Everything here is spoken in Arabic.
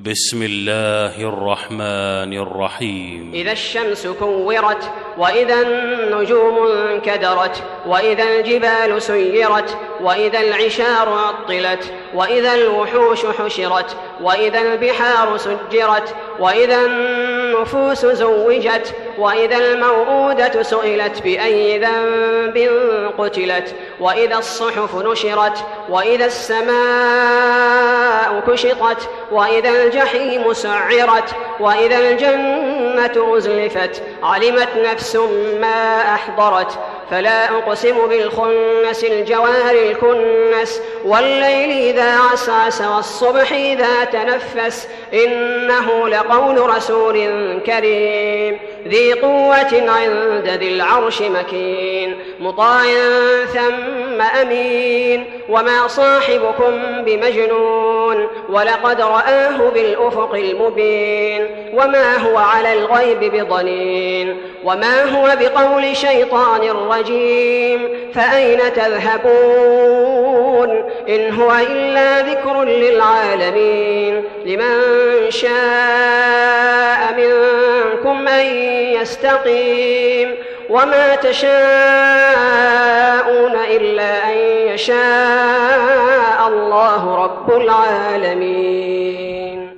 بسم الله الرحمن الرحيم. إذا الشمس كورت وإذا النجوم انكدرت وإذا الجبال سيرت وإذا العشار عطلت وإذا الوحوش حشرت وإذا البحار سجرت وإذا النفوس زوجت وإذا الموءودة سئلت بأي ذنب قتلت وإذا الصحف نشرت وإذا السماء كشطت وإذا الجحيم سعرت وإذا الجنة أزلفت علمت نفس ما أحضرت فلا أقسم بالخنس الجوار الكنس والليل إذا عسعس والصبح إذا تنفس إنه لقول رسول كريم ذي قوة عند ذي العرش مكين مطاع ثم أمين وما صاحبكم بمجنون ولقد رآه بالأفق المبين وما هو على الغيب بضنين وما هو بقول شيطان رجيم فأين تذهبون إن هو إلا ذكر للعالمين لمن شاء منكم أن يستقيم وما تشاءون إلا أن يشاء الله رب العالمين.